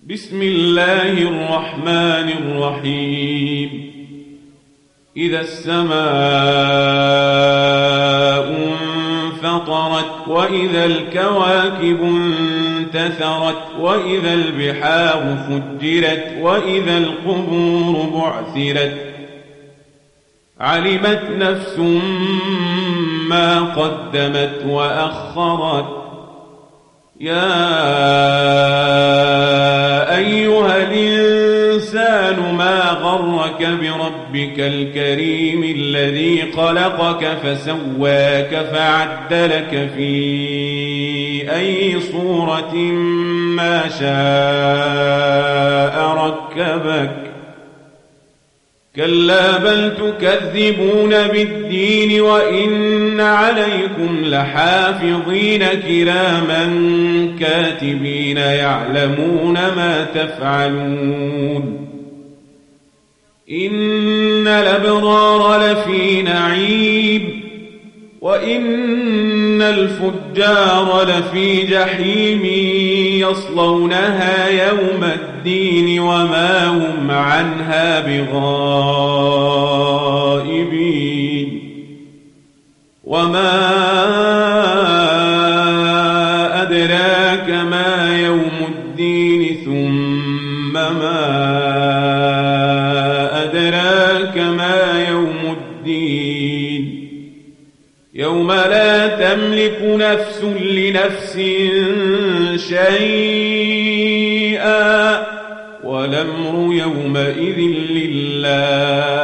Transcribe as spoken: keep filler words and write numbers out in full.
بسم الله الرحمن الرحيم. إذا السماء انفطرت وإذا الكواكب انتثرت وإذا البحار فجرت وإذا القبور بعثرت علمت نفس ما قدمت وأخرت. يا أيها الإنسان ما غرك بربك الكريم الذي خلقك فسواك فعدلك في أي صورة ما شاء ركبك. كلا بل تكذبون بالدين وإن عليكم لحافظين كراما كاتبين يعلمون ما تفعلون. إن الأبرار لفي نعيم وإن الفجار لفي جحيم يصلونها يوم الدين وما هم عنها بغائبين. وما أدراك ما يوم الدين ثم ما أدراك ما يوم الدين. يوم لا تملك نفس لنفس شيئا والأمر يومئذ لله.